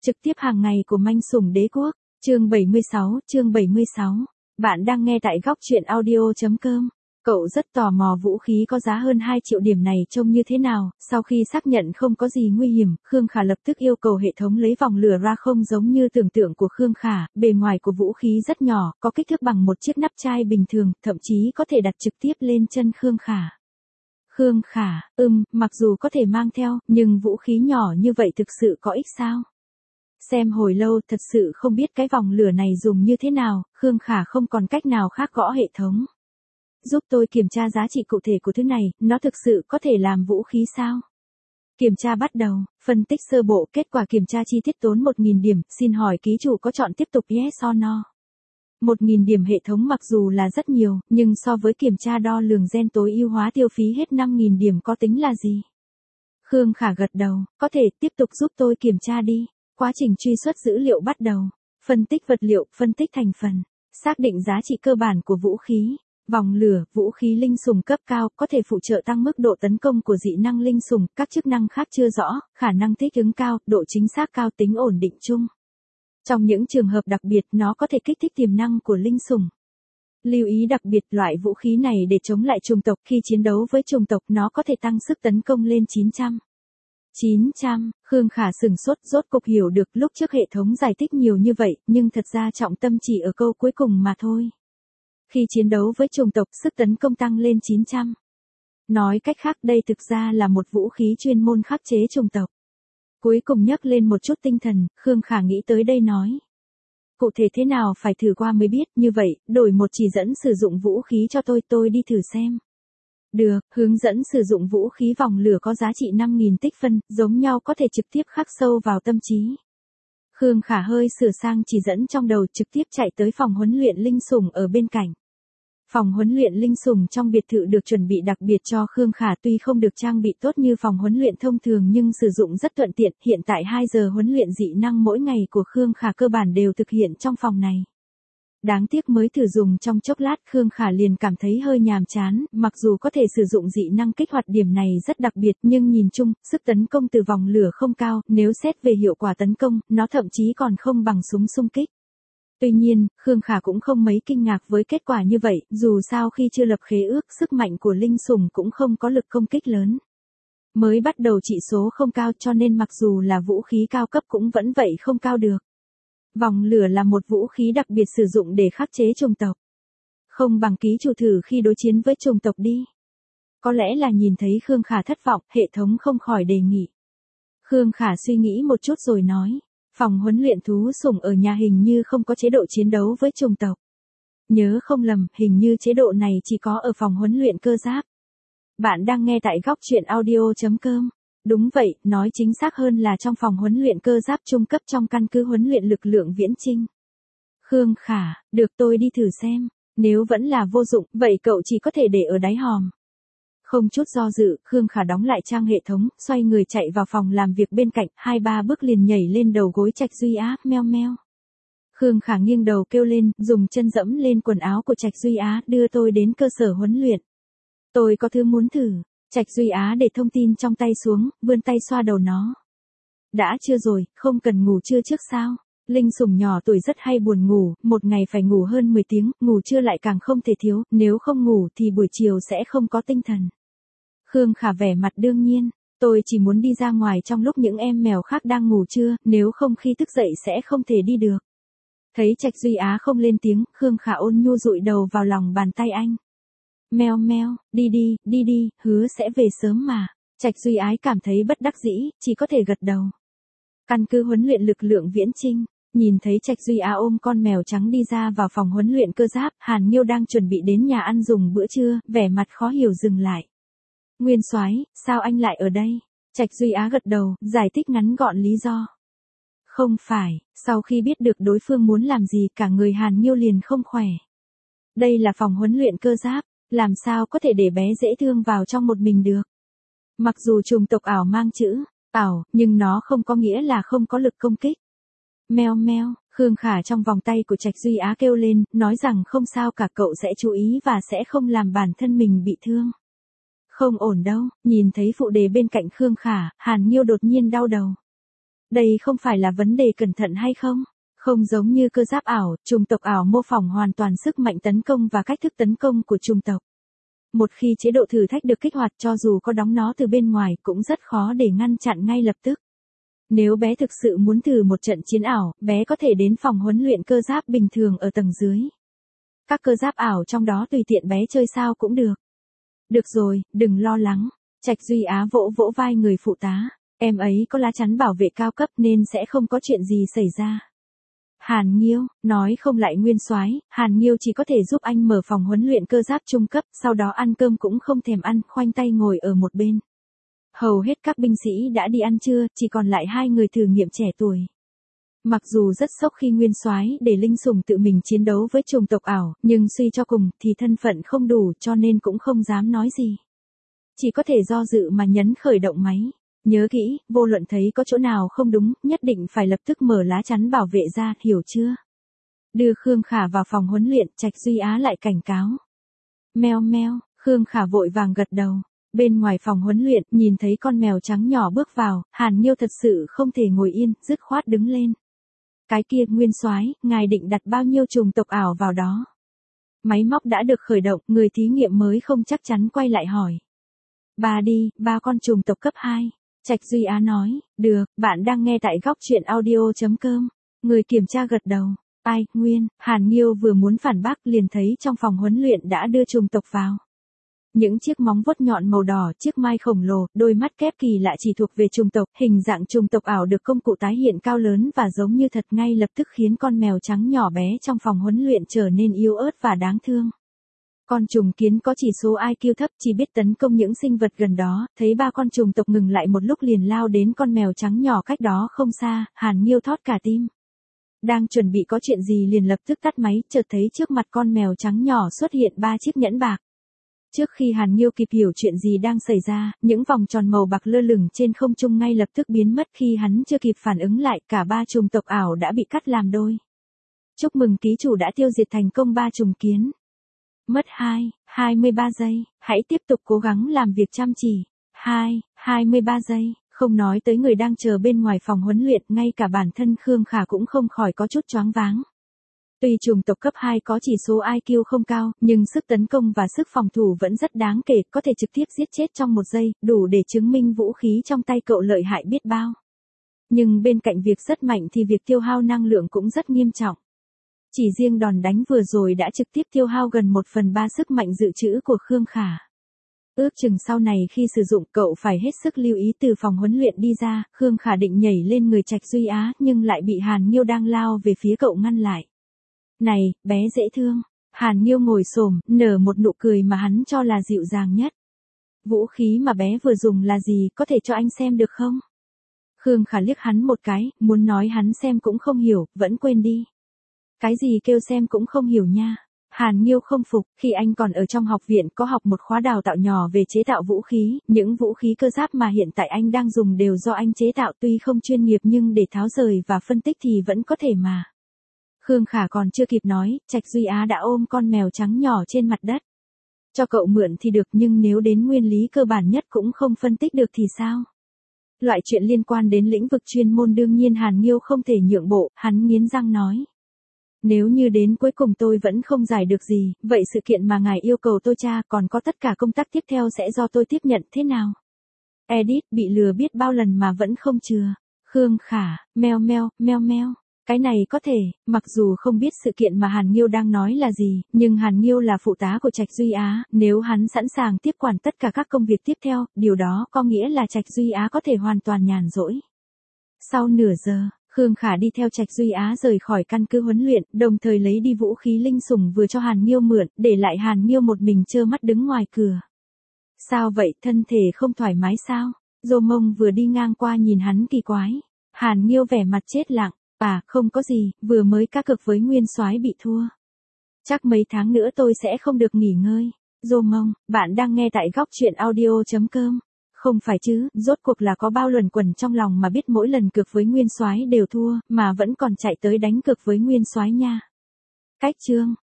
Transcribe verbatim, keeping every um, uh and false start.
Trực tiếp hàng ngày của manh sủng đế quốc, chương bảy mươi sáu, chương bảy mươi sáu. Bạn đang nghe tại góc truyện audio chấm com. Cậu rất tò mò vũ khí có giá hơn hai triệu điểm này trông như thế nào, sau khi xác nhận không có gì nguy hiểm, Khương Khả lập tức yêu cầu hệ thống lấy vòng lửa ra. Không giống như tưởng tượng của Khương Khả, bề ngoài của vũ khí rất nhỏ, có kích thước bằng một chiếc nắp chai bình thường, thậm chí có thể đặt trực tiếp lên chân Khương Khả. Khương Khả, ừm, mặc dù có thể mang theo, nhưng vũ khí nhỏ như vậy thực sự có ích sao? Xem hồi lâu thật sự không biết cái vòng lửa này dùng như thế nào, Khương Khả không còn cách nào khác gõ hệ thống. Giúp tôi kiểm tra giá trị cụ thể của thứ này, nó thực sự có thể làm vũ khí sao? Kiểm tra bắt đầu, phân tích sơ bộ, kết quả kiểm tra chi tiết tốn một nghìn điểm, xin hỏi ký chủ có chọn tiếp tục yes or no? một nghìn điểm hệ thống mặc dù là rất nhiều, nhưng so với kiểm tra đo lường gen tối ưu hóa tiêu phí hết năm nghìn điểm có tính là gì? Khương Khả gật đầu, có thể tiếp tục giúp tôi kiểm tra đi. Quá trình truy xuất dữ liệu bắt đầu. Phân tích vật liệu, phân tích thành phần. Xác định giá trị cơ bản của vũ khí. Vòng lửa, vũ khí linh sủng cấp cao, có thể phụ trợ tăng mức độ tấn công của dị năng linh sủng, các chức năng khác chưa rõ, khả năng thích ứng cao, độ chính xác cao, tính ổn định chung. Trong những trường hợp đặc biệt, nó có thể kích thích tiềm năng của linh sủng. Lưu ý đặc biệt, loại vũ khí này để chống lại chủng tộc, khi chiến đấu với chủng tộc nó có thể tăng sức tấn công lên chín trăm. chín trăm, Khương Khả sửng sốt, rốt cục hiểu được lúc trước hệ thống giải thích nhiều như vậy, nhưng thật ra trọng tâm chỉ ở câu cuối cùng mà thôi. Khi chiến đấu với chủng tộc, sức tấn công tăng lên chín trăm. Nói cách khác đây thực ra là một vũ khí chuyên môn khắc chế chủng tộc. Cuối cùng nhắc lên một chút tinh thần, Khương Khả nghĩ tới đây nói. Cụ thể thế nào phải thử qua mới biết, như vậy, đổi một chỉ dẫn sử dụng vũ khí cho tôi, tôi đi thử xem. Được, hướng dẫn sử dụng vũ khí vòng lửa có giá trị năm nghìn tích phân, giống nhau có thể trực tiếp khắc sâu vào tâm trí. Khương Khả hơi sửa sang chỉ dẫn trong đầu, trực tiếp chạy tới phòng huấn luyện linh sủng ở bên cạnh. Phòng huấn luyện linh sủng trong biệt thự được chuẩn bị đặc biệt cho Khương Khả, tuy không được trang bị tốt như phòng huấn luyện thông thường nhưng sử dụng rất thuận tiện, hiện tại hai giờ huấn luyện dị năng mỗi ngày của Khương Khả cơ bản đều thực hiện trong phòng này. Đáng tiếc mới thử dùng trong chốc lát Khương Khả liền cảm thấy hơi nhàm chán, mặc dù có thể sử dụng dị năng kích hoạt điểm này rất đặc biệt nhưng nhìn chung, sức tấn công từ vòng lửa không cao, nếu xét về hiệu quả tấn công, nó thậm chí còn không bằng súng xung kích. Tuy nhiên, Khương Khả cũng không mấy kinh ngạc với kết quả như vậy, dù sao khi chưa lập khế ước, sức mạnh của linh sủng cũng không có lực công kích lớn. Mới bắt đầu trị số không cao cho nên mặc dù là vũ khí cao cấp cũng vẫn vậy không cao được. Vòng lửa là một vũ khí đặc biệt sử dụng để khắc chế chủng tộc. Không bằng ký chủ thử khi đối chiến với chủng tộc đi. Có lẽ là nhìn thấy Khương Khả thất vọng, hệ thống không khỏi đề nghị. Khương Khả suy nghĩ một chút rồi nói, phòng huấn luyện thú sủng ở nhà hình như không có chế độ chiến đấu với chủng tộc. Nhớ không lầm, hình như chế độ này chỉ có ở phòng huấn luyện cơ giáp. Bạn đang nghe tại góc truyện audio chấm com. Đúng vậy, nói chính xác hơn là trong phòng huấn luyện cơ giáp trung cấp trong căn cứ huấn luyện lực lượng viễn chinh. Khương Khả, được tôi đi thử xem, nếu vẫn là vô dụng, vậy cậu chỉ có thể để ở đáy hòm. Không chút do dự, Khương Khả đóng lại trang hệ thống, xoay người chạy vào phòng làm việc bên cạnh, hai ba bước liền nhảy lên đầu gối Trạch Duy Á, meo meo. Khương Khả nghiêng đầu kêu lên, dùng chân dẫm lên quần áo của Trạch Duy Á, đưa tôi đến cơ sở huấn luyện. Tôi có thứ muốn thử. Trạch Duy Á để thông tin trong tay xuống, vươn tay xoa đầu nó. Đã chưa rồi, không cần ngủ trưa trước sao? Linh sủng nhỏ tuổi rất hay buồn ngủ, một ngày phải ngủ hơn mười tiếng, ngủ trưa lại càng không thể thiếu, nếu không ngủ thì buổi chiều sẽ không có tinh thần. Khương Khả vẻ mặt đương nhiên, tôi chỉ muốn đi ra ngoài trong lúc những em mèo khác đang ngủ trưa, nếu không khi thức dậy sẽ không thể đi được. Thấy Trạch Duy Á không lên tiếng, Khương Khả ôn nhu dụi đầu vào lòng bàn tay anh. Meo meo, đi đi, đi đi, hứa sẽ về sớm mà. Trạch Duy Ái cảm thấy bất đắc dĩ, chỉ có thể gật đầu. Căn cứ huấn luyện lực lượng viễn chinh, nhìn thấy Trạch Duy Á ôm con mèo trắng đi ra vào phòng huấn luyện cơ giáp, Hàn Nghiêu đang chuẩn bị đến nhà ăn dùng bữa trưa, vẻ mặt khó hiểu dừng lại. Nguyên soái, sao anh lại ở đây? Trạch Duy Á gật đầu, giải thích ngắn gọn lý do. Không phải, sau khi biết được đối phương muốn làm gì cả người Hàn Nghiêu liền không khỏe. Đây là phòng huấn luyện cơ giáp. Làm sao có thể để bé dễ thương vào trong một mình được? Mặc dù chủng tộc ảo mang chữ ảo, nhưng nó không có nghĩa là không có lực công kích. Meo meo, Khương Khả trong vòng tay của Trạch Duy Á kêu lên, nói rằng không sao cả, cậu sẽ chú ý và sẽ không làm bản thân mình bị thương. Không ổn đâu, nhìn thấy phụ đề bên cạnh Khương Khả, Hàn Nghiêu đột nhiên đau đầu. Đây không phải là vấn đề cẩn thận hay không? Không giống như cơ giáp ảo, chủng tộc ảo mô phỏng hoàn toàn sức mạnh tấn công và cách thức tấn công của chủng tộc. Một khi chế độ thử thách được kích hoạt, cho dù có đóng nó từ bên ngoài cũng rất khó để ngăn chặn ngay lập tức. Nếu bé thực sự muốn thử một trận chiến ảo, bé có thể đến phòng huấn luyện cơ giáp bình thường ở tầng dưới. Các cơ giáp ảo trong đó tùy tiện bé chơi sao cũng được. Được rồi, đừng lo lắng. Trạch Duy Á vỗ vỗ vai người phụ tá. Em ấy có lá chắn bảo vệ cao cấp nên sẽ không có chuyện gì xảy ra. Hàn Nghiêu, nói không lại Nguyên Soái, Hàn Nghiêu chỉ có thể giúp anh mở phòng huấn luyện cơ giáp trung cấp, sau đó ăn cơm cũng không thèm ăn, khoanh tay ngồi ở một bên. Hầu hết các binh sĩ đã đi ăn trưa, chỉ còn lại hai người thử nghiệm trẻ tuổi. Mặc dù rất sốc khi Nguyên Soái để Linh Sủng tự mình chiến đấu với chủng tộc ảo, nhưng suy cho cùng thì thân phận không đủ cho nên cũng không dám nói gì. Chỉ có thể do dự mà nhấn khởi động máy. Nhớ kỹ, vô luận thấy có chỗ nào không đúng, nhất định phải lập tức mở lá chắn bảo vệ ra, hiểu chưa? Đưa Khương Khả vào phòng huấn luyện, Trạch Duy Á lại cảnh cáo. Meo meo, Khương Khả vội vàng gật đầu. Bên ngoài phòng huấn luyện, nhìn thấy con mèo trắng nhỏ bước vào, Hàn Nghiêu thật sự không thể ngồi yên, dứt khoát đứng lên. Cái kia, Nguyên Soái, ngài định đặt bao nhiêu chủng tộc ảo vào đó? Máy móc đã được khởi động, người thí nghiệm mới không chắc chắn quay lại hỏi. Ba đi, ba con chủng tộc cấp hai. Trạch Duy Á nói, được, bạn đang nghe tại góc truyện audio chấm com. Người kiểm tra gật đầu. Ai, Nguyên, Hàn Nghiêu vừa muốn phản bác liền thấy trong phòng huấn luyện đã đưa chủng tộc vào. Những chiếc móng vuốt nhọn màu đỏ, chiếc mai khổng lồ, đôi mắt kép kỳ lạ chỉ thuộc về chủng tộc, hình dạng chủng tộc ảo được công cụ tái hiện cao lớn và giống như thật ngay lập tức khiến con mèo trắng nhỏ bé trong phòng huấn luyện trở nên yếu ớt và đáng thương. Con trùng kiến có chỉ số I Q thấp chỉ biết tấn công những sinh vật gần đó, thấy ba con trùng tộc ngừng lại một lúc liền lao đến con mèo trắng nhỏ cách đó không xa, Hàn Nghiêu thót cả tim. Đang chuẩn bị có chuyện gì liền lập tức tắt máy, chợt thấy trước mặt con mèo trắng nhỏ xuất hiện ba chiếc nhẫn bạc. Trước khi Hàn Nghiêu kịp hiểu chuyện gì đang xảy ra, những vòng tròn màu bạc lơ lửng trên không trung ngay lập tức biến mất, khi hắn chưa kịp phản ứng lại, cả ba trùng tộc ảo đã bị cắt làm đôi. Chúc mừng ký chủ đã tiêu diệt thành công ba trùng kiến. Mất hai, hai mươi ba giây, hãy tiếp tục cố gắng làm việc chăm chỉ. hai, hai mươi ba giây, không nói tới người đang chờ bên ngoài phòng huấn luyện, ngay cả bản thân Khương Khả cũng không khỏi có chút choáng váng. Tuy chủng tộc cấp hai có chỉ số I Q không cao, nhưng sức tấn công và sức phòng thủ vẫn rất đáng kể, có thể trực tiếp giết chết trong một giây, đủ để chứng minh vũ khí trong tay cậu lợi hại biết bao. Nhưng bên cạnh việc rất mạnh thì việc tiêu hao năng lượng cũng rất nghiêm trọng. Chỉ riêng đòn đánh vừa rồi đã trực tiếp tiêu hao gần một phần ba sức mạnh dự trữ của Khương Khả. Ước chừng sau này khi sử dụng cậu phải hết sức lưu ý từ phòng huấn luyện đi ra, Khương Khả định nhảy lên người Trạch Duy Á nhưng lại bị Hàn Nghiêu đang lao về phía cậu ngăn lại. Này, bé dễ thương. Hàn Nghiêu ngồi xổm, nở một nụ cười mà hắn cho là dịu dàng nhất. Vũ khí mà bé vừa dùng là gì, có thể cho anh xem được không? Khương Khả liếc hắn một cái, muốn nói hắn xem cũng không hiểu, vẫn quên đi. Cái gì kêu xem cũng không hiểu nha. Hàn Nghiêu không phục, khi anh còn ở trong học viện có học một khóa đào tạo nhỏ về chế tạo vũ khí, những vũ khí cơ giáp mà hiện tại anh đang dùng đều do anh chế tạo, tuy không chuyên nghiệp nhưng để tháo rời và phân tích thì vẫn có thể mà. Khương Khả còn chưa kịp nói, Trạch Duy Á đã ôm con mèo trắng nhỏ trên mặt đất. Cho cậu mượn thì được, nhưng nếu đến nguyên lý cơ bản nhất cũng không phân tích được thì sao? Loại chuyện liên quan đến lĩnh vực chuyên môn đương nhiên Hàn Nghiêu không thể nhượng bộ, hắn nghiến răng nói. Nếu như đến cuối cùng tôi vẫn không giải được gì, vậy sự kiện mà ngài yêu cầu tôi tra còn có tất cả công tác tiếp theo sẽ do tôi tiếp nhận thế nào? Edit bị lừa biết bao lần mà vẫn không chừa. Khương Khả, meo meo, meo meo. Cái này có thể, mặc dù không biết sự kiện mà Hàn Nghiêu đang nói là gì, nhưng Hàn Nghiêu là phụ tá của Trạch Duy Á, nếu hắn sẵn sàng tiếp quản tất cả các công việc tiếp theo, điều đó có nghĩa là Trạch Duy Á có thể hoàn toàn nhàn rỗi. Sau nửa giờ, Khương Khả đi theo Trạch Duy Á rời khỏi căn cứ huấn luyện, đồng thời lấy đi vũ khí Linh Sủng vừa cho Hàn Nghiêu mượn, để lại Hàn Nghiêu một mình trơ mắt đứng ngoài cửa. Sao vậy, thân thể không thoải mái sao? Dô Mông vừa đi ngang qua nhìn hắn kỳ quái. Hàn Nghiêu vẻ mặt chết lặng. À, không có gì, vừa mới cá cược với Nguyên Soái bị thua. Chắc mấy tháng nữa tôi sẽ không được nghỉ ngơi. Dô Mông, bạn đang nghe tại góc truyện audio chấm com. Không phải chứ, rốt cuộc là có bao luẩn quẩn trong lòng mà biết mỗi lần cược với Nguyên Soái đều thua, mà vẫn còn chạy tới đánh cược với Nguyên Soái nha. Cách chương